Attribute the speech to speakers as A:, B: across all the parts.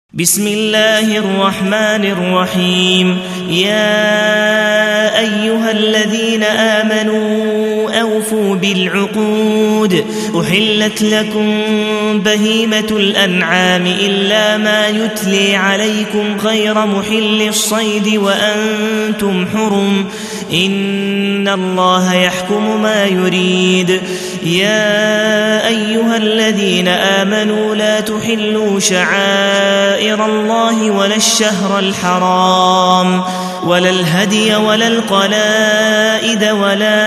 A: بسم الله الرحمن الرحيم. يا أيها الذين آمنوا أوفوا بالعقود. أحلت لكم بهيمة الأنعام إلا ما يتلي عليكم غير محل الصيد وأنتم حرم، إن الله يحكم ما يريد. يا أيها الذين آمنوا لا تحلوا شعائر الله ولا الشهر الحرام ولا الهدي ولا القلائد ولا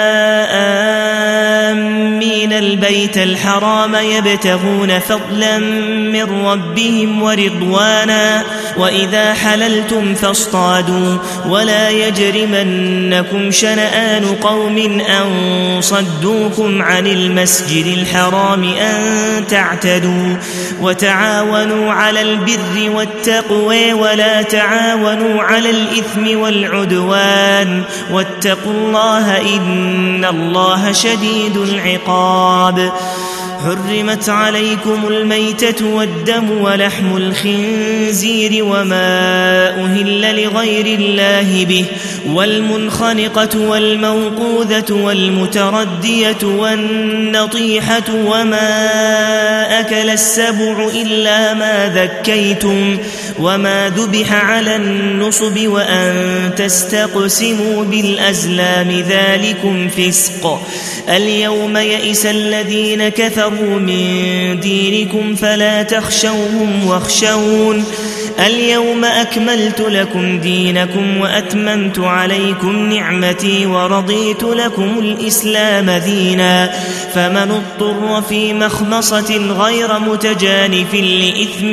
A: آمين البيت الحرام يبتغون فضلا من ربهم ورضوانا، وإذا حللتم فاصطادوا ولا يجرمنكم شنآن قوم أن صدوكم عن المسجد الحرام أن تعتدوا، وتعاونوا على البر والتقوى ولا تعاونوا على الإثم والعدوان، واتقوا الله إن الله شديد العقاب. حرمت عليكم الميتة والدم ولحم الخنزير وما أهل لغير الله به، والمنخنقة والموقوذة والمتردية والنطيحة وما أكل السبع إلا ما ذكيتم وما ذبح على النصب وأن تستقسموا بالأزلام ذلكم فسق. اليوم يئس الذين كفروا من دينكم فلا تخشوهم واخشون. اليوم أكملت لكم دينكم وأتممت عليكم نعمتي ورضيت لكم الإسلام دينا، فمن اضطر في مخمصة غير متجانف لإثم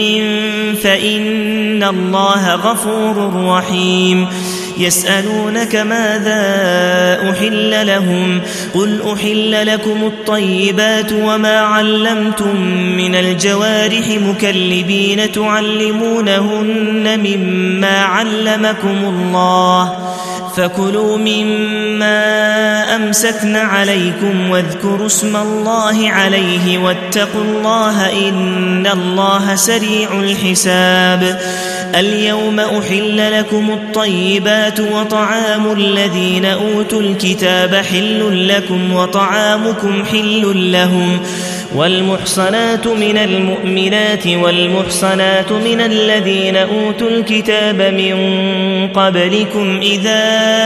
A: فإن الله غفور رحيم. يسألونك ماذا أحل لهم، قل أحل لكم الطيبات وما علمتم من الجوارح مكلبين تعلمونهن مما علمكم الله، فكلوا مما أمسكن عليكم واذكروا اسم الله عليه واتقوا الله إن الله سريع الحساب. اليوم أحل لكم الطيبات وطعام الذين أوتوا الكتاب حل لكم وطعامكم حل لهم، والمحصنات من المؤمنات والمحصنات من الذين أوتوا الكتاب من قبلكم إذا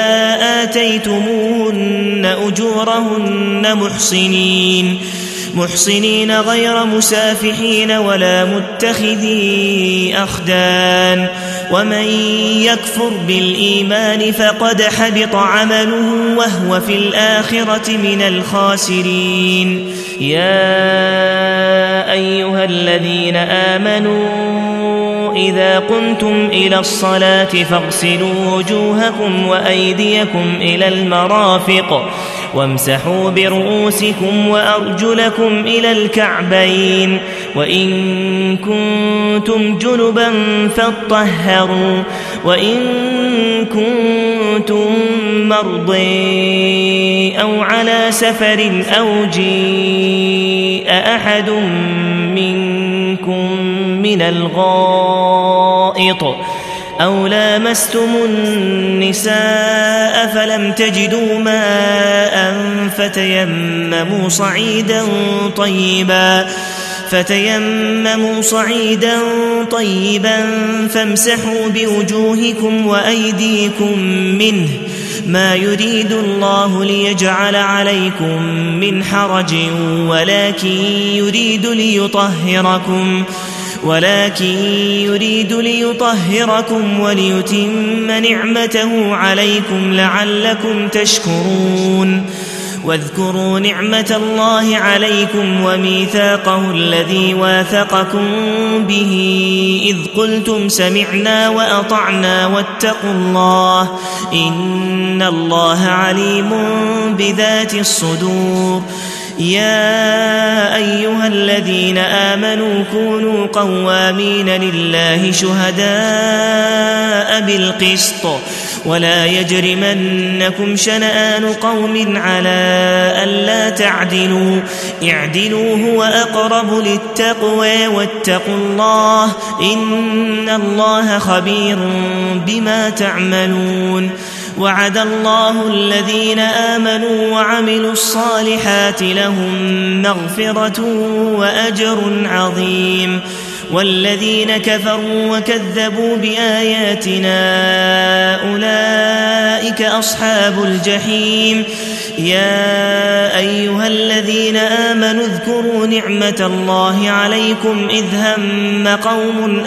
A: آتيتموهن أجورهن محصنين غير مسافحين ولا متخذي أخدان، ومن يكفر بالإيمان فقد حبط عمله وهو في الآخرة من الخاسرين. يا أيها الذين آمنوا إذا قمتم إلى الصلاة فاغسلوا وجوهكم وأيديكم إلى المرافق وامسحوا برؤوسكم وأرجلكم إلى الكعبين، وإن كنتم جنبا فاطهروا، وإن كنتم مرضى أو على سفر أو جاء أحد منكم من الغائط أو لامستم النساء فلم تجدوا ماء فتيمموا صعيدا طيبا فامسحوا بوجوهكم وأيديكم منه، ما يريد الله ليجعل عليكم من حرج ولكن يريد ليطهركم وليتم نعمته عليكم لعلكم تشكرون. واذكروا نعمة الله عليكم وميثاقه الذي واثقكم به إذ قلتم سمعنا وأطعنا واتقوا الله إن الله عليم بذات الصدور. يا أيها الذين آمنوا كونوا قوامين لله شهداء بالقسط ولا يجرمنكم شنآن قوم على ألا تعدلوا اعدلوا هو أقرب للتقوى واتقوا الله إن الله خبير بما تعملون وعد الله الذين آمنوا وعملوا الصالحات لهم مغفرة وأجر عظيم والذين كفروا وكذبوا بآياتنا أولئك أصحاب الجحيم يا أيها الذين آمنوا اذكروا نعمة الله عليكم إذ هم قوم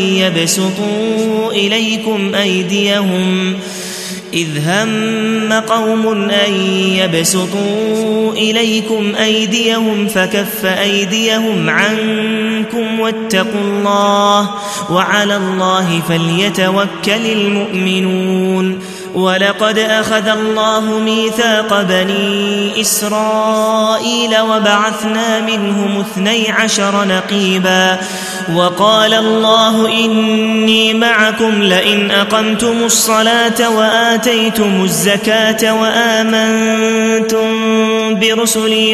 A: أن يبسطوا إليكم أيديهم فكف أيديهم عنكم واتقوا الله وعلى الله فليتوكل المؤمنون ولقد أخذ الله ميثاق بني إسرائيل وبعثنا منهم 12 نقيبا وقال الله إني معكم لئن أقمتم الصلاة وآتيتم الزكاة وآمنتم برسلي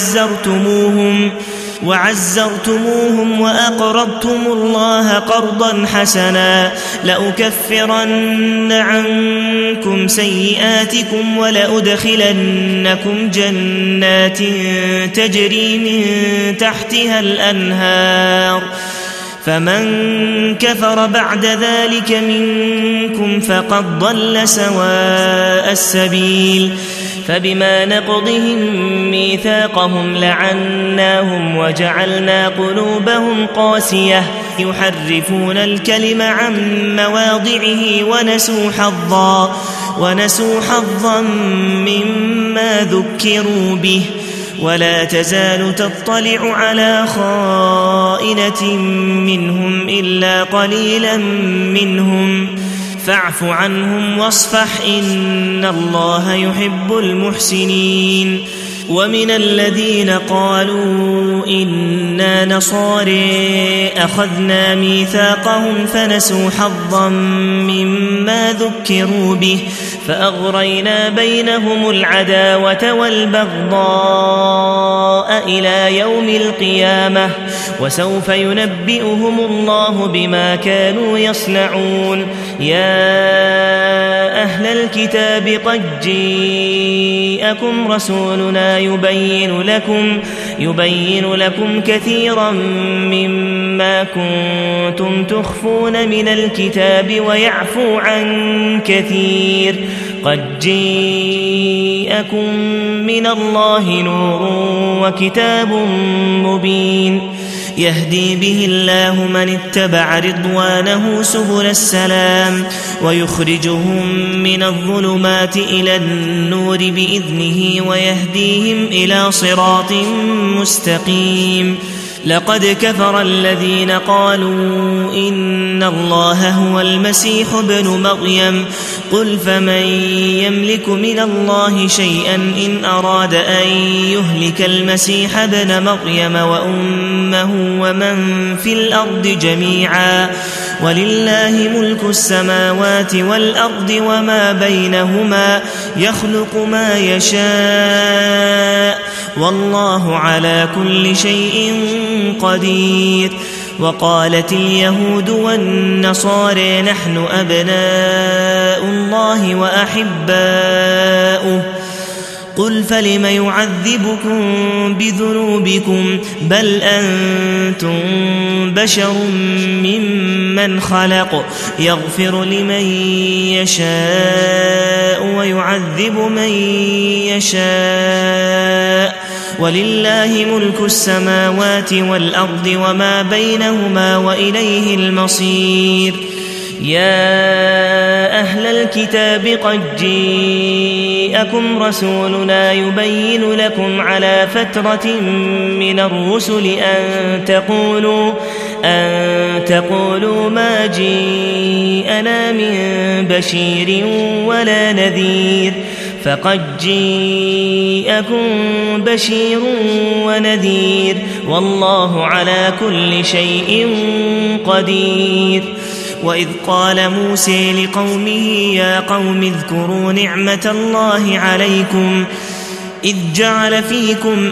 A: وعزرتموهم وأقرضتم الله قرضا حسنا لأكفرن عنكم سيئاتكم ولأدخلنكم جنات تجري من تحتها الأنهار فمن كفر بعد ذلك منكم فقد ضل سواء السبيل فبما نقضهم ميثاقهم لعناهم وجعلنا قلوبهم قاسية يحرفون الكلم عن مواضعه ونسوا حظا مما ذكروا به ولا تزال تطلع على خائنة منهم إلا قليلا منهم فاعف عنهم واصفح إن الله يحب المحسنين ومن الذين قالوا إنا نصارى أخذنا ميثاقهم فنسوا حظا مما ذكروا به فأغرينا بينهم العداوة والبغضاء إلى يوم القيامة وسوف ينبئهم الله بما كانوا يصنعون يا أهل الكتاب قد جاءكم رسولنا يبين لكم كثيرا مما كنتم تخفون من الكتاب ويعفو عن كثير قد جاءكم من الله نور وكتاب مبين يهدي به الله من اتبع رضوانه سبل السلام ويخرجهم من الظلمات إلى النور بإذنه ويهديهم إلى صراط مستقيم لقد كفر الذين قالوا إن الله هو المسيح ابن مريم قل فمن يملك من الله شيئا إن أراد أن يهلك المسيح ابن مريم وأمه ومن في الأرض جميعا ولله ملك السماوات والأرض وما بينهما يخلق ما يشاء والله على كل شيء قدير وقالت اليهود والنصارى نحن أبناء الله وأحباؤه قل فلم يعذبكم بذنوبكم بل أنتم بشر ممن خلق يغفر لمن يشاء ويعذب من يشاء ولله ملك السماوات والأرض وما بينهما وإليه المصير يا أهل الكتاب قد جاءكم رسولنا يبين لكم على فترة من الرسل أن تقولوا ما جاءنا من بشير ولا نذير فقد جاءكم بشير ونذير والله على كل شيء قدير وإذ قال موسى لقومه يا قوم اذكروا نعمة الله عليكم إذ جعل فيكم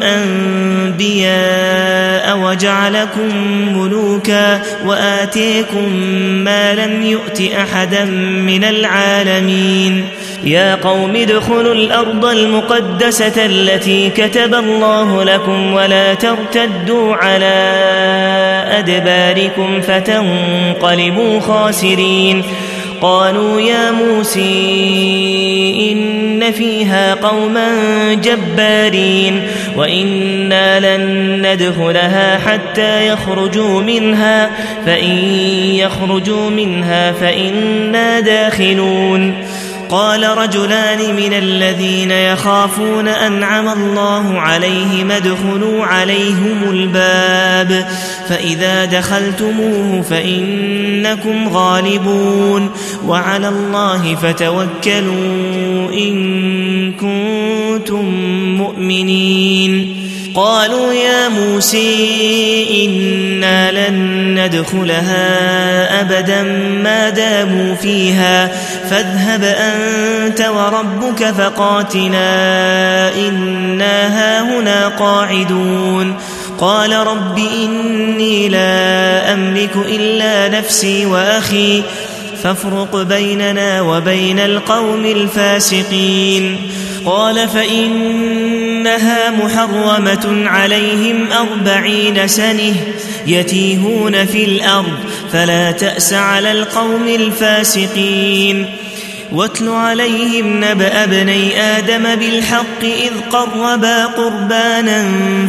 A: أنبياء وجعلكم ملوكا وآتيكم ما لم يؤت أحدا من العالمين يا قوم ادخلوا الأرض المقدسة التي كتب الله لكم ولا ترتدوا على أدباركم فتنقلبوا خاسرين قالوا يا موسى إن فيها قوما جبارين وإنا لن ندخلها حتى يخرجوا منها فإن يخرجوا منها فإنا داخلون قال رجلان من الذين يخافون أنعم الله عليهم ادخلوا عليهم الباب فإذا دخلتموه فإنكم غالبون وعلى الله فتوكلوا إن كنتم مؤمنين قالوا يا موسى إنا لن ندخلها أبدا ما داموا فيها فاذهب أنت وربك فقاتلا إنا هاهنا قاعدون قال رب إني لا أملك إلا نفسي وأخي فافرق بيننا وبين القوم الفاسقين قال فإنها محرمة عليهم 40 سنة يتيهون في الأرض فلا تأس على القوم الفاسقين واتل عليهم نبأ ابني آدم بالحق إذ قربا قربانا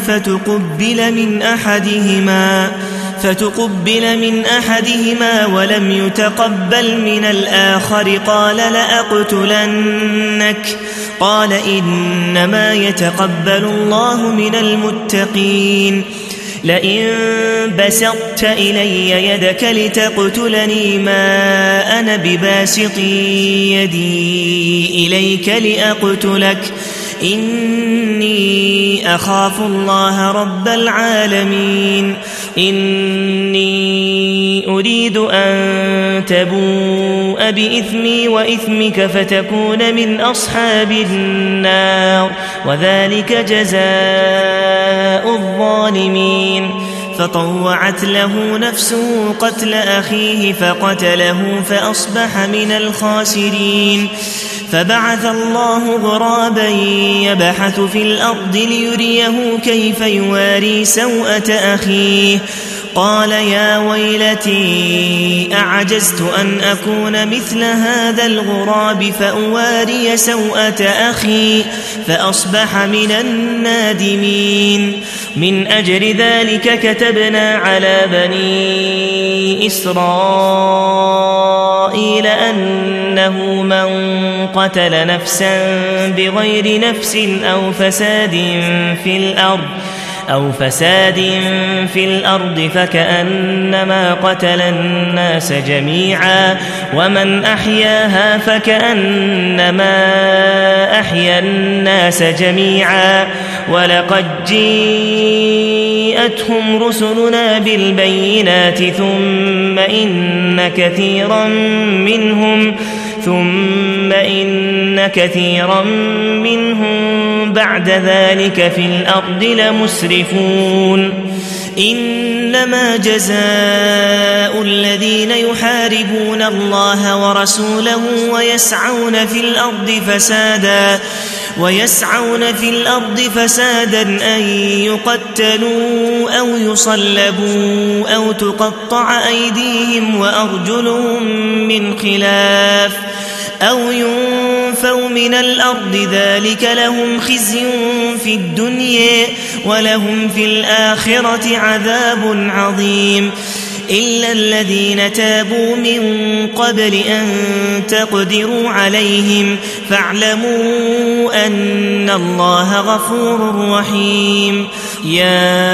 A: فتقبل من أحدهما ولم يتقبل من الآخر قال لأقتلنك قال إنما يتقبل الله من المتقين لئن بسطت إلي يدك لتقتلني ما أنا بباسط يدي إليك لأقتلك إني أخاف الله رب العالمين إني أريد أن تبوء بإثمي وإثمك فتكون من أصحاب النار وذلك جزاء الظالمين فطوعت له نفسه قتل أخيه فقتله فأصبح من الخاسرين فبعث الله غرابا يبحث في الأرض ليريه كيف يواري سوءة أخيه قال يا ويلتي أعجزت أن أكون مثل هذا الغراب فأواري سوءة أخي فأصبح من النادمين من أجل ذلك كتبنا على بني إسرائيل أنه من قتل نفسا بغير نفس أو فساد في الأرض فكأنما قتل الناس جميعا ومن أحياها فكأنما أحيا الناس جميعا ولقد جاءتهم رسلنا بالبينات ثم إن كثيرا منهم بعد ذلك في الأرض لمسرفون إنما جزاء الذين يحاربون الله ورسوله ويسعون في الأرض فسادا أن يقتلوا أو يصلبوا أو تقطع أيديهم وأرجلهم من خلاف أو ينفوا من الأرض ذلك لهم خزي في الدنيا ولهم في الآخرة عذاب عظيم إلا الذين تابوا من قبل أن تقدروا عليهم فاعلموا أن الله غفور رحيم يا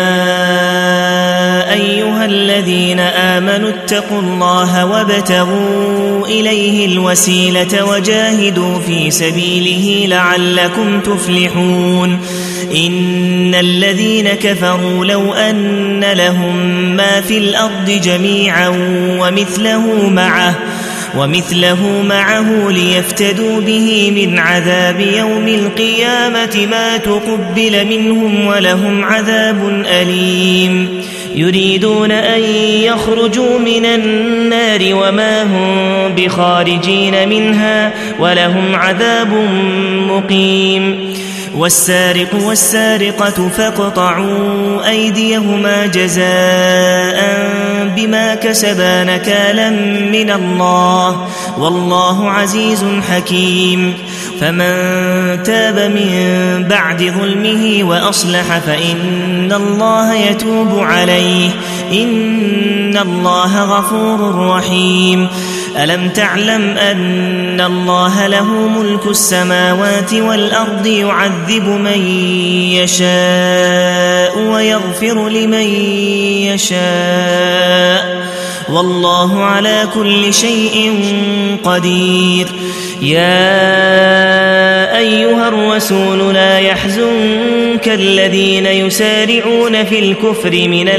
A: أيها الذين آمنوا اتقوا الله وابتغوا إليه الوسيلة وجاهدوا في سبيله لعلكم تفلحون إن الذين كفروا لو أن لهم ما في الأرض جميعا ومثله معه ليفتدوا به من عذاب يوم القيامة ما تقبل منهم ولهم عذاب أليم يريدون أن يخرجوا من النار وما هم بخارجين منها ولهم عذاب مقيم والسارق والسارقة فاقطعوا أيديهما جزاء بما كسبا نكالا من الله والله عزيز حكيم فمن تاب من بعد ظلمه وأصلح فإن الله يتوب عليه إن الله غفور رحيم ألم تعلم أن الله له ملك السماوات والأرض يعذب من يشاء ويغفر لمن يشاء والله على كل شيء قدير يا أيها الرسول لا يحزنك الذين يسارعون في الكفر من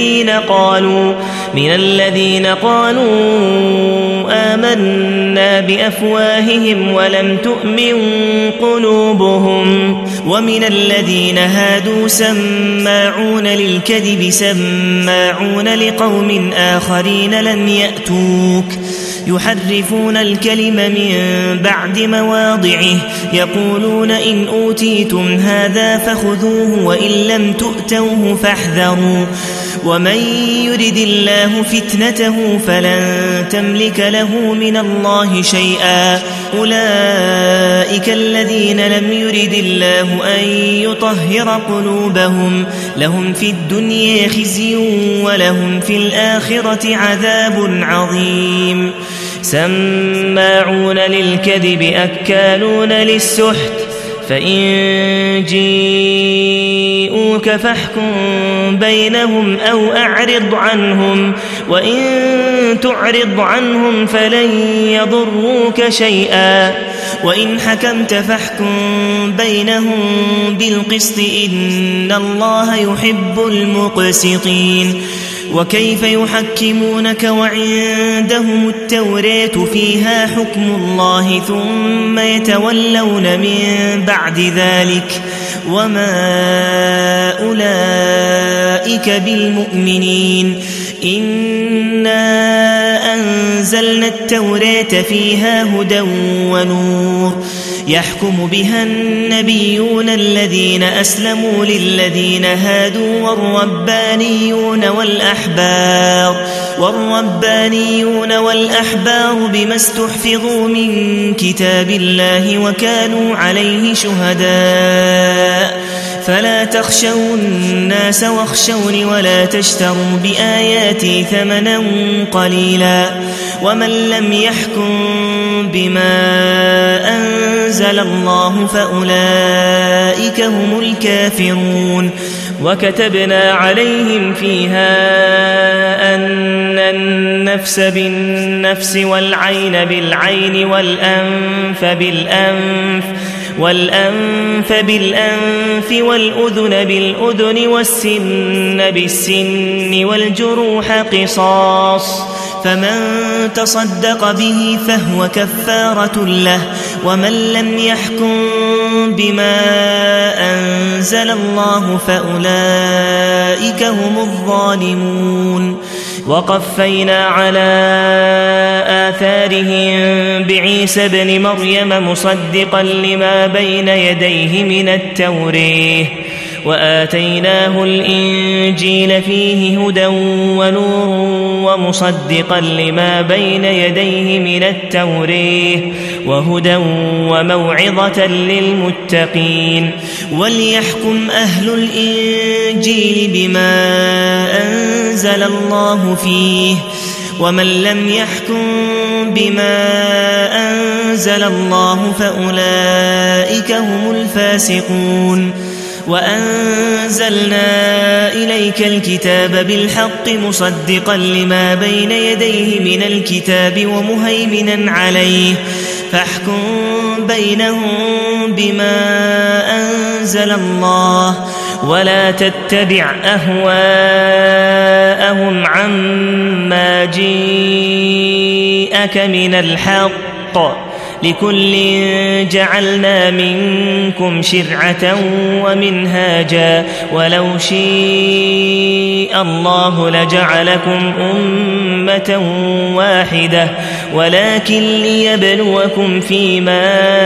A: الذين قالوا آمنا بأفواههم ولم تؤمن قلوبهم ومن الذين هادوا سماعون للكذب سماعون لقوم آخرين لم يأتوك يحرفون الكلم من بعد مواضعه يقولون إن أوتيتم هذا فخذوه وإن لم تؤتوه فاحذروا ومن يرد الله فتنته فلن تملك له من الله شيئا أولئك الذين لم يرد الله أن يطهر قلوبهم لهم في الدنيا خزي ولهم في الآخرة عذاب عظيم سماعون للكذب أكالون للسحت فإن جيءوك فاحكم بينهم أو أعرض عنهم وإن تعرض عنهم فلن يضروك شيئا وإن حكمت فاحكم بينهم بالقسط إن الله يحب المقسطين وكيف يحكمونك وعندهم التوراة فيها حكم الله ثم يتولون من بعد ذلك وما أولئك بالمؤمنين إنا أنزلنا التوراة فيها هدى ونور يحكم بها النبيون الذين أسلموا للذين هادوا والربانيون والأحبار بما استحفظوا من كتاب الله وكانوا عليه شهداء فلا تخشوا الناس واخشوني ولا تشتروا بآياتي ثمنا قليلا ومن لم يحكم بما أنزل الله فأولئك هم الكافرون وكتبنا عليهم فيها أن النفس بالنفس والعين بالعين والأنف بالأنف والأذن بالأذن والسن بالسن والجروح قصاص فمن تصدق به فهو كفارة له ومن لم يحكم بما أنزل الله فأولئك هم الظالمون وقفينا على آثارهم بعيسى ابن مريم مصدقا لما بين يديه من التوراة وآتيناه الإنجيل فيه هدى ونور ومصدقا لما بين يديه من التوراة وهدى وموعظة للمتقين وليحكم أهل الإنجيل بما أنزل الله فيه ومن لم يحكم بما أنزل الله فأولئك هم الفاسقون وأنزلنا إليك الكتاب بالحق مصدقا لما بين يديه من الكتاب ومهيمنا عليه فاحكم بينهم بما أنزل الله ولا تتبع أهواءهم عما جاءك من الحق لكل جعلنا منكم شرعة ومنهاجا ولو شاء الله لجعلكم أمة واحدة ولكن ليبلوكم فيما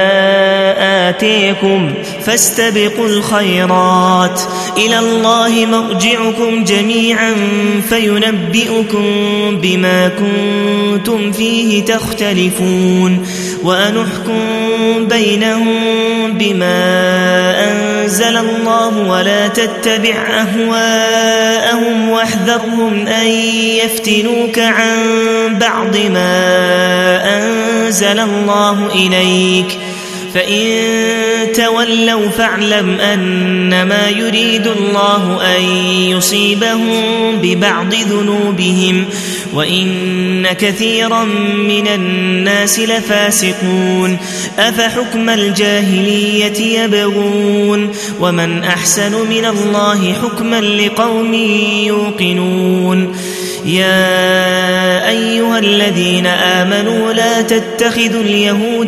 A: آتيكم فاستبقوا الخيرات إلى الله مرجعكم جميعا فينبئكم بما كنتم فيه تختلفون وأنحكم بينهم بما أنزل الله ولا تتبع أهواءهم واحذرهم أن يفتنوك عن بعض ما أنزل الله إليك فإن تولوا فاعلم أنما يريد الله أن يصيبهم ببعض ذنوبهم وإن كثيرا من الناس لفاسقون أفحكم الجاهلية يبغون ومن أحسن من الله حكما لقوم يوقنون يا أيها الذين آمنوا لا تتخذوا اليهود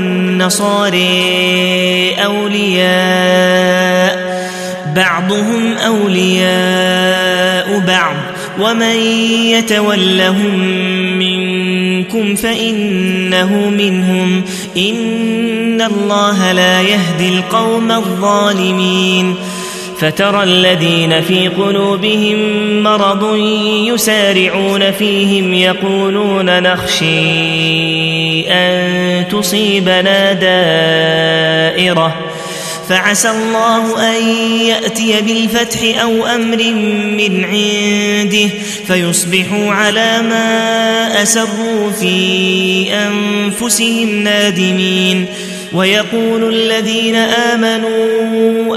A: والنصارى أولياء بعضهم أولياء بعض ومن يتولهم منكم فإنه منهم إن الله لا يهدي القوم الظالمين فترى الذين في قلوبهم مرض يسارعون فيهم يقولون نخشى أن تصيبنا دائرة فعسى الله أن يأتي بالفتح أو أمر من عنده فيصبحوا على ما أسروا في أنفسهم نادمين ويقول الذين آمنوا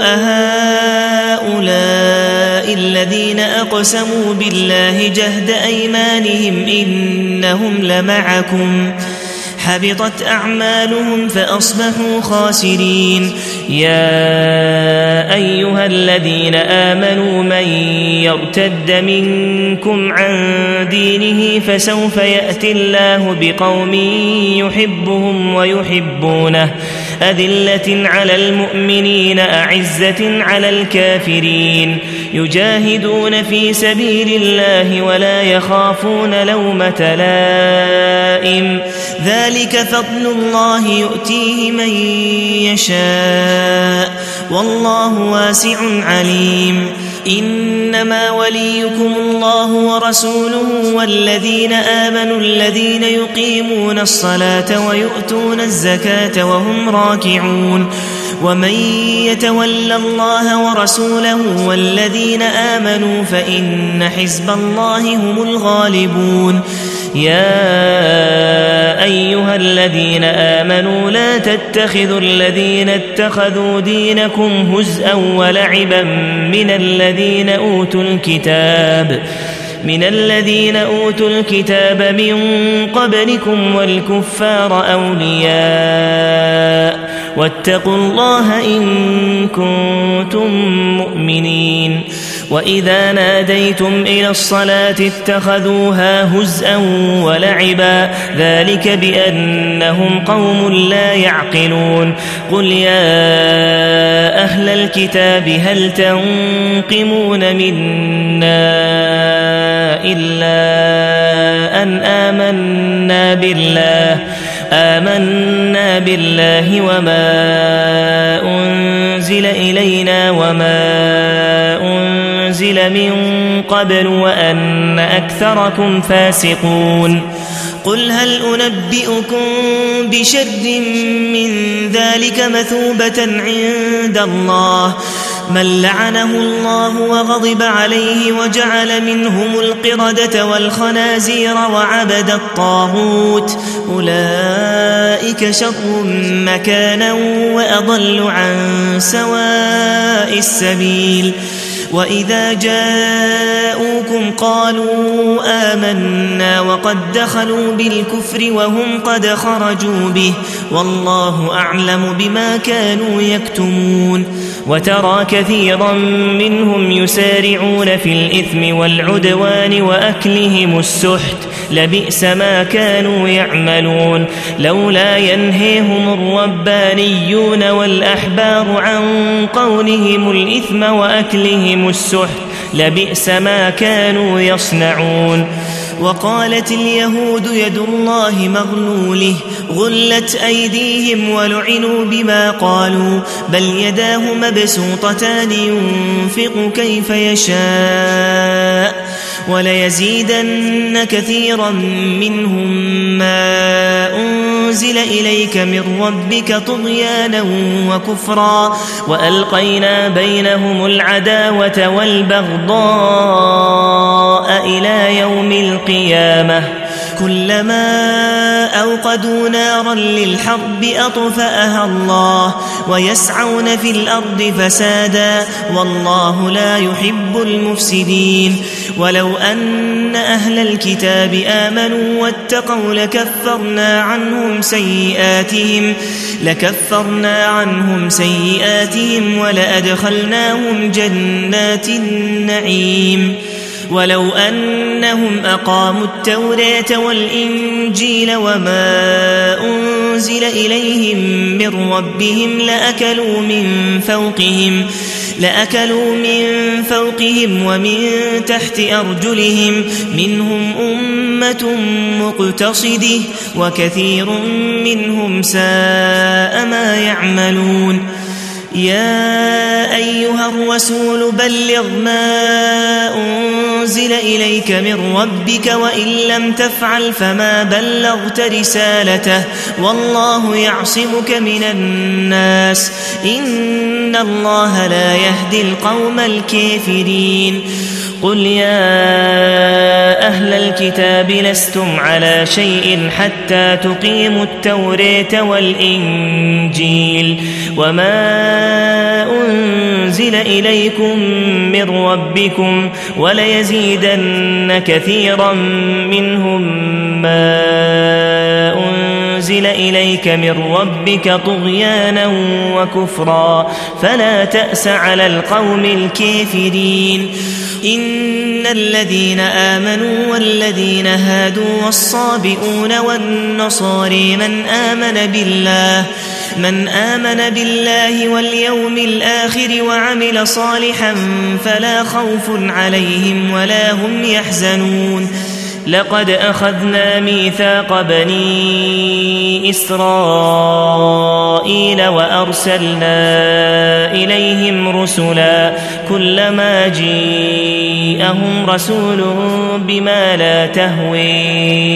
A: أهؤلاء الذين أقسموا بالله جهد أيمانهم إنهم لمعكم حبطت أعمالهم فأصبحوا خاسرين يا أيها الذين آمنوا من يرتد منكم عن دينه فسوف يأتي الله بقوم يحبهم ويحبونه أذلة على المؤمنين أعزة على الكافرين يجاهدون في سبيل الله ولا يخافون لومة لائم ذلك فضل الله يؤتيه من يشاء والله واسع عليم إنما وليكم الله ورسوله والذين آمنوا الذين يقيمون الصلاة ويؤتون الزكاة وهم راكعون ومن يتول الله ورسوله والذين آمنوا فإن حزب الله هم الغالبون يا أيها الذين آمنوا لا تتخذوا الذين اتخذوا دينكم هزءا ولعبا من الذين أوتوا الكتاب من قبلكم والكفار أولياء واتقوا الله إن كنتم مؤمنين وإذا ناديتم إلى الصلاة اتخذوها هزءا ولعبا ذلك بأنهم قوم لا يعقلون قل يا أهل الكتاب هل تنقمون منا إلا أن آمنا بالله وما أنزل إلينا وما أنزل من قبل وأن أكثركم فاسقون قل هل أنبئكم بشر من ذلك مثوبة عند الله من لعنه الله وغضب عليه وجعل منهم القردة والخنازير وعبد الطاغوت أولئك شر مكانا وأضل عن سواء السبيل وإذا جاءوكم قالوا آمنا وقد دخلوا بالكفر وهم قد خرجوا به والله أعلم بما كانوا يكتمون وترى كثيرا منهم يسارعون في الإثم والعدوان وأكلهم السحت لبئس ما كانوا يعملون لولا ينهيهم الربانيون والأحبار عن قولهم الإثم وأكلهم السحت لبئس ما كانوا يصنعون وقالت اليهود يد الله مغلوله غلت أيديهم ولعنوا بما قالوا بل يداه مبسوطتان ينفق كيف يشاء وليزيدن كثيرا منهم ما أنزل إليك من ربك طغيانا وكفرا وألقينا بينهم العداوة والبغضاء إلى يوم القيامة كلما أوقدوا نارا للحرب أطفأها الله ويسعون في الأرض فسادا والله لا يحب المفسدين ولو أن أهل الكتاب آمنوا واتقوا لكفرنا عنهم سيئاتهم ولأدخلناهم جنات النعيم ولو أنهم أقاموا التوراة والإنجيل وما أنزل إليهم من ربهم لأكلوا من فوقهم ومن تحت أرجلهم منهم أمة مقتصدة وكثير منهم ساء ما يعملون يا أيها الرسول بلغ ما أنزل إليك من ربك وإن لم تفعل فما بلغت رسالته والله يعصمك من الناس إن الله لا يهدي القوم الكافرين قل يا أهل الكتاب لستم على شيء حتى تقيموا التوراة والإنجيل وما أنزل إليكم من ربكم وليزيدن كثيرا منهم ما أنزل إليك من ربك طغيانا وكفرا فلا تأس على القوم الكافرين إن الذين آمنوا والذين هادوا والصابئون والنصارى من آمن بالله واليوم الآخر وعمل صالحا فلا خوف عليهم ولا هم يحزنون لقد أخذنا ميثاق بني إسرائيل وأرسلنا إليهم رسلا كلما جاءهم رسول بما لا تهوي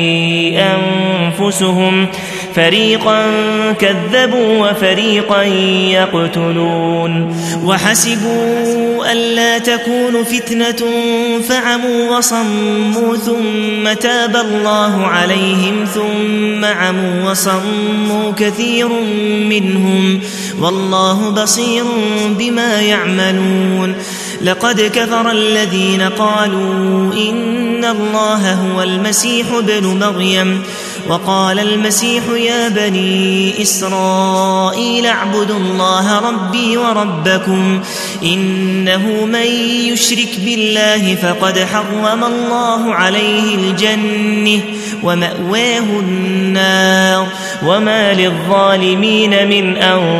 A: أنفسهم فريقا كذبوا وفريقا يقتلون وحسبوا ألا تكون فتنة فعموا وصموا ثم تاب الله عليهم ثم عموا وصموا كثير منهم والله بصير بما يعملون لقد كفر الذين قالوا إن الله هو المسيح ابن مريم وقال المسيح يا بني إسرائيل اعبدوا الله ربي وربكم إنه من يشرك بالله فقد حرم الله عليه الجنة ومأواه النار وما للظالمين من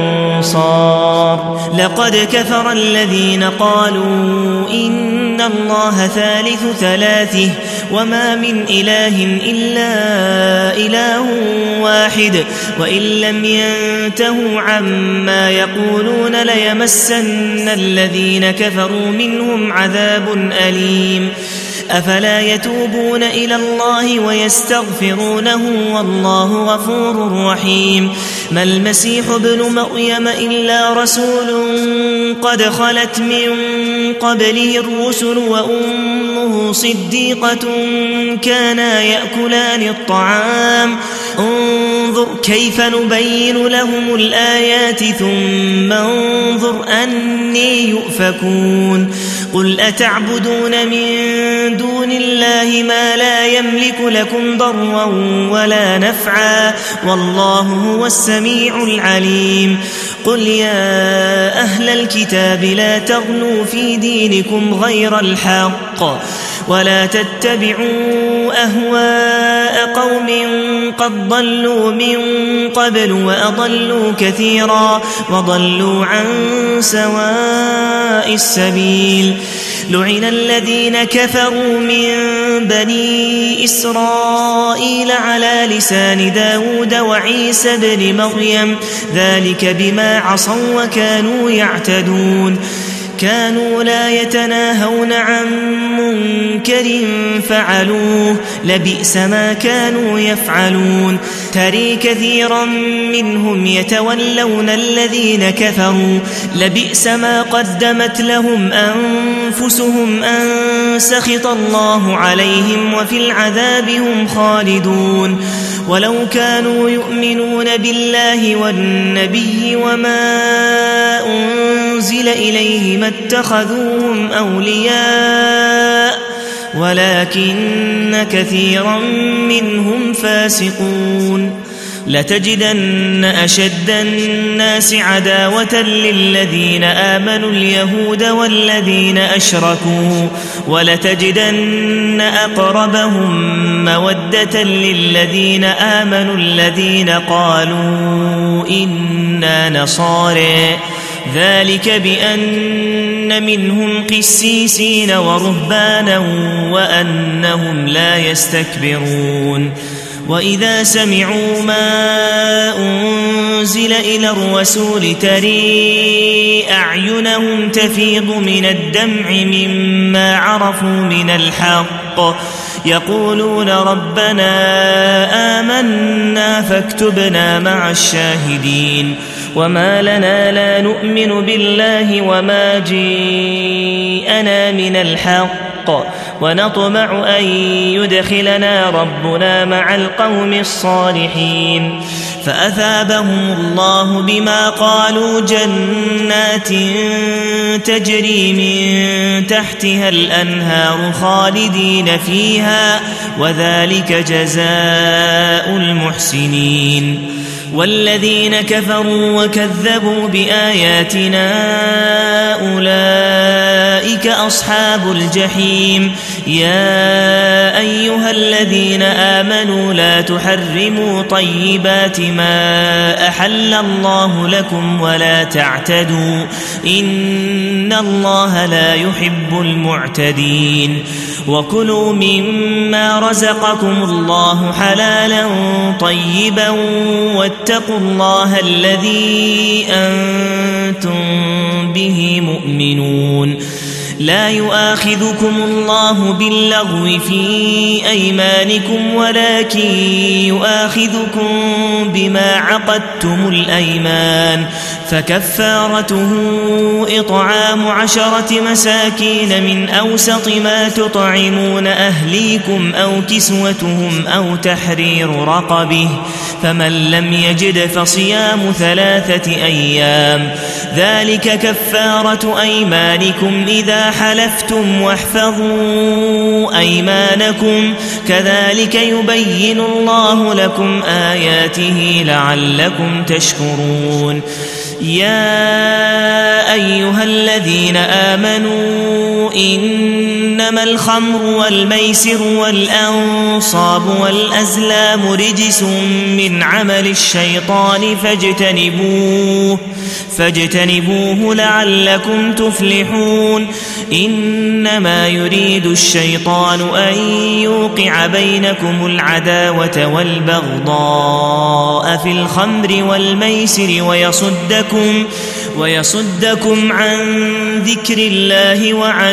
A: أنصار لقد كفر الذين قالوا إن الله ثالث ثلاثه وما من إله إلا إله واحد وإن لم ينتهوا عما يقولون ليمسن الذين كفروا منهم عذاب أليم أفلا يتوبون إلى الله ويستغفرونه والله غفور رحيم ما المسيح ابن مريم إلا رسول قد خلت من قبله الرسل وأمه صديقة كانا يأكلان الطعام انظر كيف نبين لهم الآيات ثم انظر أني يؤفكون قل أتعبدون من دون الله ما لا يملك لكم ضرا ولا نفعا والله هو السميع العليم قل يا أهل الكتاب لا تغلوا في دينكم غير الحق ولا تتبعوا أهواء قوم قد ضلوا من قبل وأضلوا كثيرا وضلوا عن سواء السبيل لعن الذين كفروا من بني إسرائيل على لسان داود وعيسى بن مريم ذلك بما عصوا وكانوا يعتدون كانوا لا يتناهون عن منكر فعلوه لبئس ما كانوا يفعلون ترى كثيرا منهم يتولون الذين كفروا لبئس ما قدمت لهم أنفسهم أن سخط الله عليهم وفي العذاب هم خالدون ولو كانوا يؤمنون بالله والنبي وما أنزل إليه ما اتخذوهم أولياء ولكن كثيرا منهم فاسقون لتجدن أشد الناس عداوة للذين آمنوا اليهود والذين أشركوا ولتجدن أقربهم مودة للذين آمنوا الذين قالوا إنا نصارى ذلك بأن منهم قسيسين ورهبانا وأنهم لا يستكبرون وإذا سمعوا ما أنزل إلى الرسول ترى أعينهم تفيض من الدمع مما عرفوا من الحق يقولون ربنا آمنا فاكتبنا مع الشاهدين وما لنا لا نؤمن بالله وما جاءنا من الحق ونطمع أن يدخلنا ربنا مع القوم الصالحين فأثابهم الله بما قالوا جنات تجري من تحتها الأنهار خالدين فيها وذلك جزاء المحسنين والذين كفروا وكذبوا بآياتنا أولئك أصحاب الجحيم يا أيها الذين آمنوا لا تحرموا طيبات ما أحل الله لكم ولا تعتدوا إن الله لا يحب المعتدين وكلوا مما رزقكم الله حلالا طيبا واتقوا الله الذي أنتم به مؤمنون لا يؤاخذكم الله باللغو في أيمانكم ولكن يؤاخذكم بما عقدتم الأيمان فكفارته إطعام 10 مساكين من أوسط ما تطعمون أهليكم أو كسوتهم أو تحرير رقبه فمن لم يجد فصيام 3 أيام ذلك كفارة أيمانكم إذا حلفتم واحفظوا أيمانكم كذلك يبين الله لكم آياته لعلكم تشكرون يا أيها الذين آمنوا إنما الخمر والميسر والأنصاب والأزلام رجس من عمل الشيطان فاجتنبوه لعلكم تفلحون إنما يريد الشيطان أن يوقع بينكم العداوة والبغضاء في الخمر والميسر ويصدكم عن ذكر الله وعن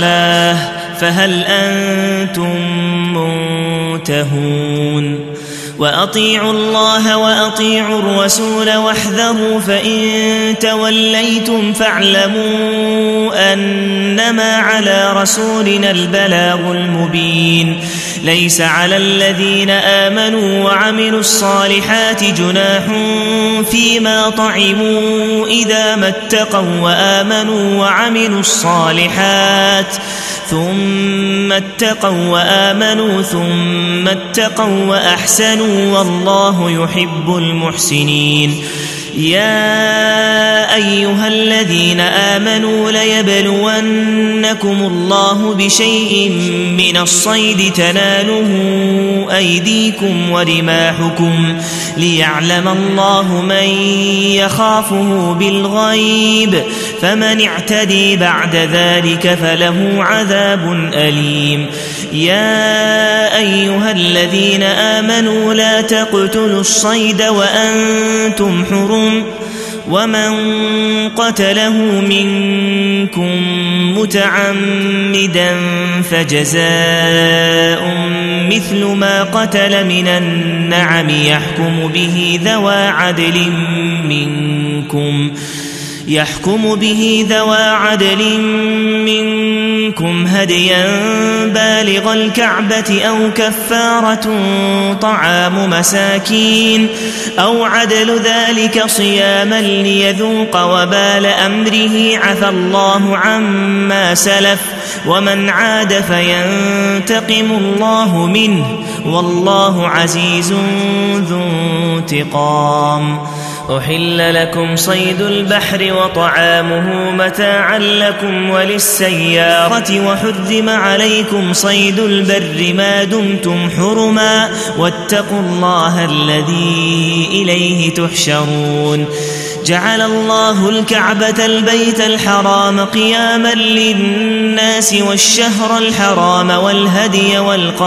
A: الصلاة فهل أنتم منتهون وأطيعوا الله وأطيعوا الرسول واحذروا فإن توليتم فاعلموا أنما على رسولنا البلاغ المبين ليس على الذين آمنوا وعملوا الصالحات جناح فيما طعموا إذا ما اتقوا وآمنوا وعملوا الصالحات ثم اتقوا وآمنوا ثم اتقوا وأحسنوا والله يحب المحسنين. يا أيها الذين آمنوا ليبلونكم الله بشيء من الصيد تناله أيديكم ورماحكم ليعلم الله من يخافه بالغيب فمن اعتدي بعد ذلك فله عذاب أليم. يا أيها الذين آمنوا لا تقتلوا الصيد وأنتم حرم ومن قتله منكم متعمدا فجزاء مثل ما قتل من النعم يحكم به ذوى عدل منكم هديا بالغ الكعبة أو كفارة طعام مساكين أو عدل ذلك صياما ليذوق وبال أمره عفى الله عما سلف ومن عاد فينتقم الله منه والله عزيز ذو انتقام. أحل لكم صيد البحر وطعامه متاعا لكم وللسيارة وحرم عليكم صيد البر ما دمتم حرما واتقوا الله الذي إليه تحشرون. جعل الله الكعبة البيت الحرام قياما للناس والشهر الحرام والهدي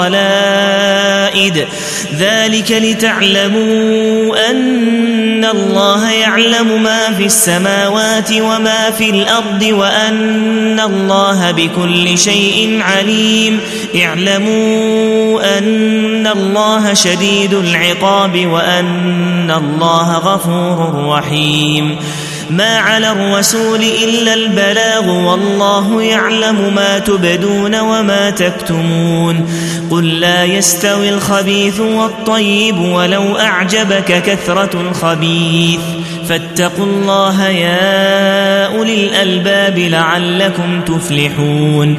A: والقلائد ذلك لتعلموا أن الله يعلم ما في السماوات وما في الأرض وأن الله بكل شيء عليم. اعلموا أن الله شديد العقاب وأن الله غفور رحيم. ما على الرسول إلا البلاغ والله يعلم ما تبدون وما تكتمون. قل لا يستوي الخبيث والطيب ولو أعجبك كثرة الخبيث فاتقوا الله يا أولي الألباب لعلكم تفلحون.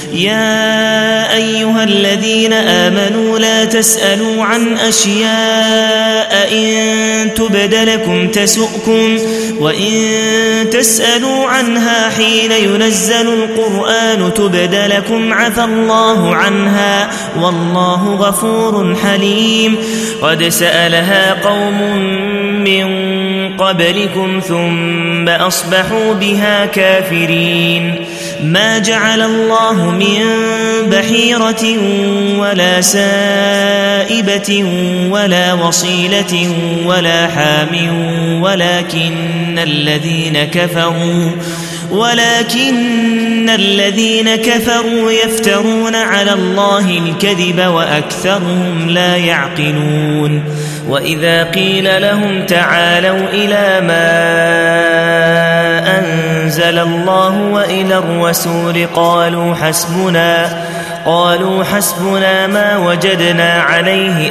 A: يا أيها الذين آمنوا لا تسألوا عن أشياء إن تبد لكم تسؤكم وإن تسألوا عنها حين ينزل القرآن تبد لكم عفى الله عنها والله غفور حليم. قد سألها قوم من قبلكم ثم أصبحوا بها كافرين. ما جعل الله من بحيرة ولا سائبة ولا وصيلة ولا حام ولكن الذين كفروا يفترون على الله الكذب وأكثرهم لا يعقلون. وإذا قيل لهم تعالوا إلى ما أنزل الله وإلى الرسول قالوا حسبنا ما وجدنا عليه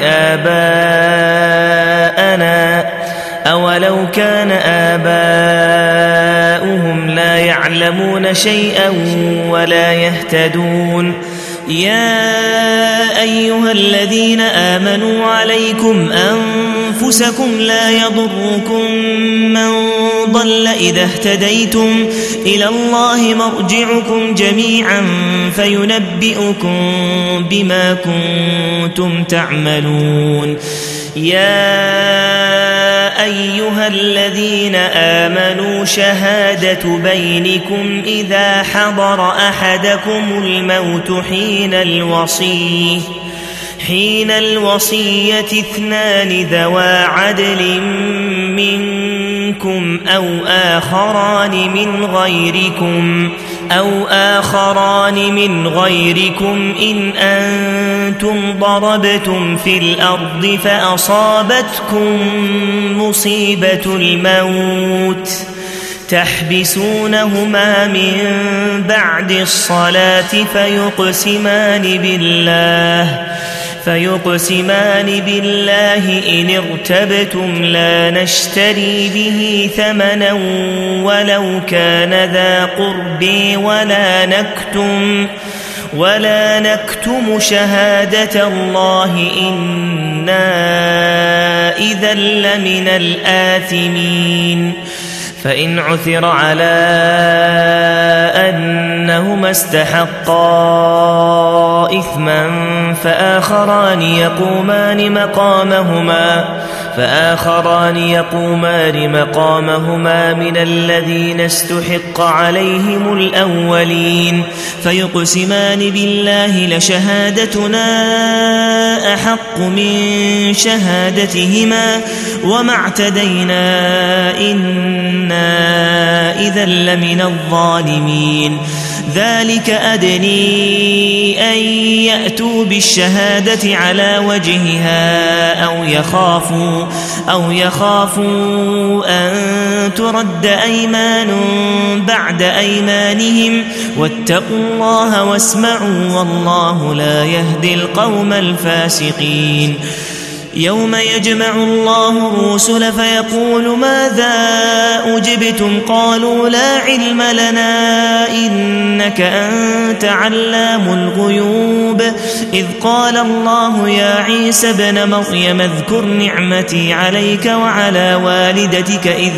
A: آباءنا أولو كان آباؤهم لا يعلمون شيئا ولا يهتدون. يا أيها الذين آمنوا عليكم أنفسكم لا يضركم من ضل إذا اهتديتم إلى الله مرجعكم جميعا فينبئكم بما كنتم تعملون. يا أيها الذين آمنوا شهادة بينكم إذا حضر أحدكم الموت حين الوصية 2 ذوى عدل منكم أو آخران من غيركم إن أنتم ضربتم في الأرض فأصابتكم مصيبة الموت تحبسونهما من بعد الصلاة فيقسمان بالله إن ارتبتم لا نشتري به ثمنا ولو كان ذا قرب ولا نكتم شهادة الله إنا إذا لمن الآثمين فإن عثر على أنهما استحقا إثما فآخران يقومان مقامهما من الذين استحق عليهم الأولين فيقسمان بالله لشهادتنا أحق من شهادتهما وما اعتدينا إنا إذا لمن الظالمين ذلك أدني أن يأتوا بالشهادة على وجهها أو يخافوا أن ترد أيمان بعد أيمانهم واتقوا الله واسمعوا والله لا يهدي القوم الفاسقين يوم يجمع الله الرسل فيقول ماذا أجبتم قالوا لا علم لنا إنك أنت علام الغيوب إذ قال الله يا عيسى ابن مريم اذكر نعمتي عليك وعلى والدتك إذ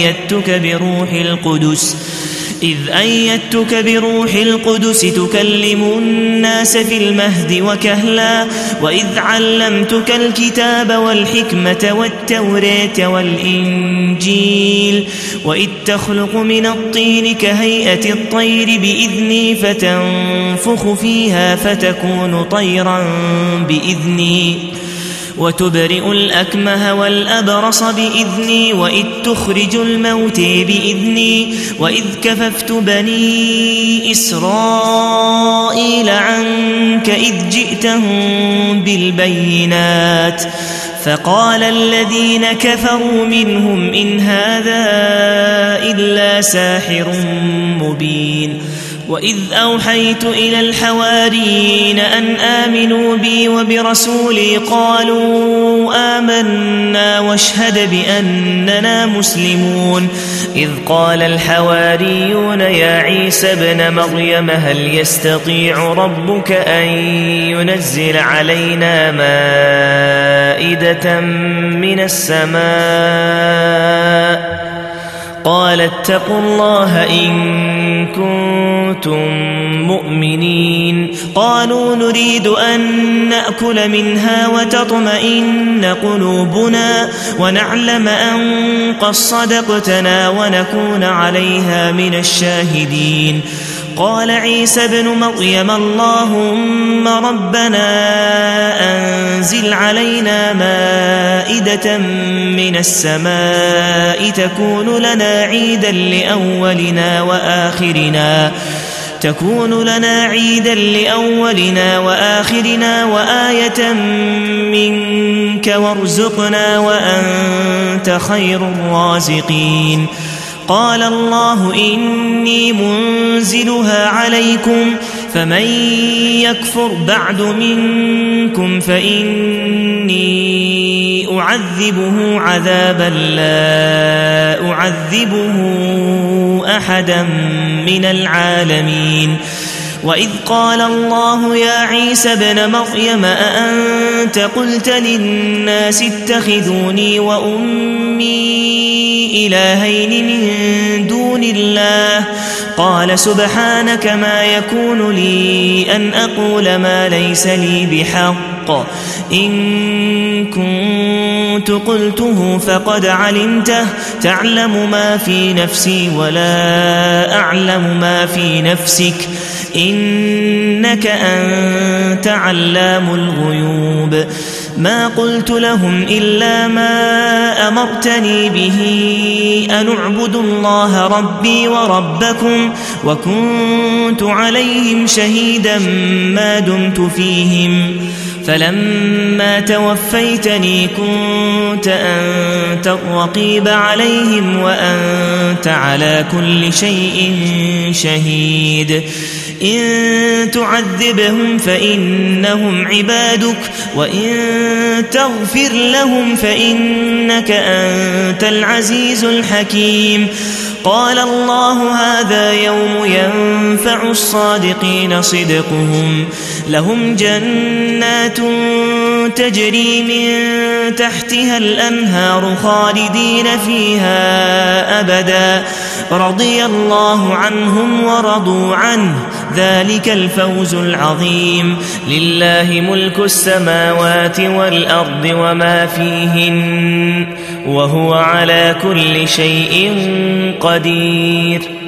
A: أيدتك بروح القدس تكلم الناس في المهد وكهلا وإذ علمتك الكتاب والحكمة والتوراة والإنجيل وإذ تخلق من الطين كهيئة الطير بإذني فتنفخ فيها فتكون طيرا بإذني وتبرئ الأكمه والأبرص بإذني وإذ تخرج الموت بإذني وإذ كففت بني إسرائيل عنك إذ جئتهم بالبينات فقال الذين كفروا منهم إن هذا إلا ساحر مبين وإذ أوحيت إلى الحواريين أن آمنوا بي وبرسولي قالوا آمنا واشهد بأننا مسلمون إذ قال الحواريون يا عيسى ابن مريم هل يستطيع ربك أن ينزل علينا مائدة من السماء قال اتقوا الله إن كنتم مؤمنين قالوا نريد أن نأكل منها وتطمئن قلوبنا ونعلم أن قد صدقتنا ونكون عليها من الشاهدين قال عيسى ابن مريم اللهم ربنا أنزل علينا مائدة من السماء تكون لنا عيدا لأولنا وآخرنا وآية منك وارزقنا وأنت خير الرازقين قال الله إني منزلها عليكم فمن يكفر بعد منكم فإني أعذبه عذابا لا أعذبه أحدا من العالمين وإذ قال الله يا عيسى ابن مريم أأنت قلت للناس اتخذوني وأمي إلهين من دون الله قال سبحانك ما يكون لي أن أقول ما ليس لي بحق إن كنت قلته فقد علمته تعلم ما في نفسي ولا أعلم ما في نفسك إنك أنت علام الغيوب ما قلت لهم إلا ما أمرتني به أن اعبدوا الله ربي وربكم وكنت عليهم شهيدا ما دمت فيهم فلما توفيتني كنت أنت الرقيب عليهم وأنت على كل شيء شهيد إن تعذبهم فإنهم عبادك وإن تغفر لهم فإنك أنت العزيز الحكيم قال الله هذا يوم ينفع الصادقين صدقهم لهم جنات تجري من تحتها الأنهار خالدين فيها أبدا رضي الله عنهم ورضوا عنه ذلك الفوز العظيم لله ملك السماوات والأرض وما فيهن وهو على كل شيء قدير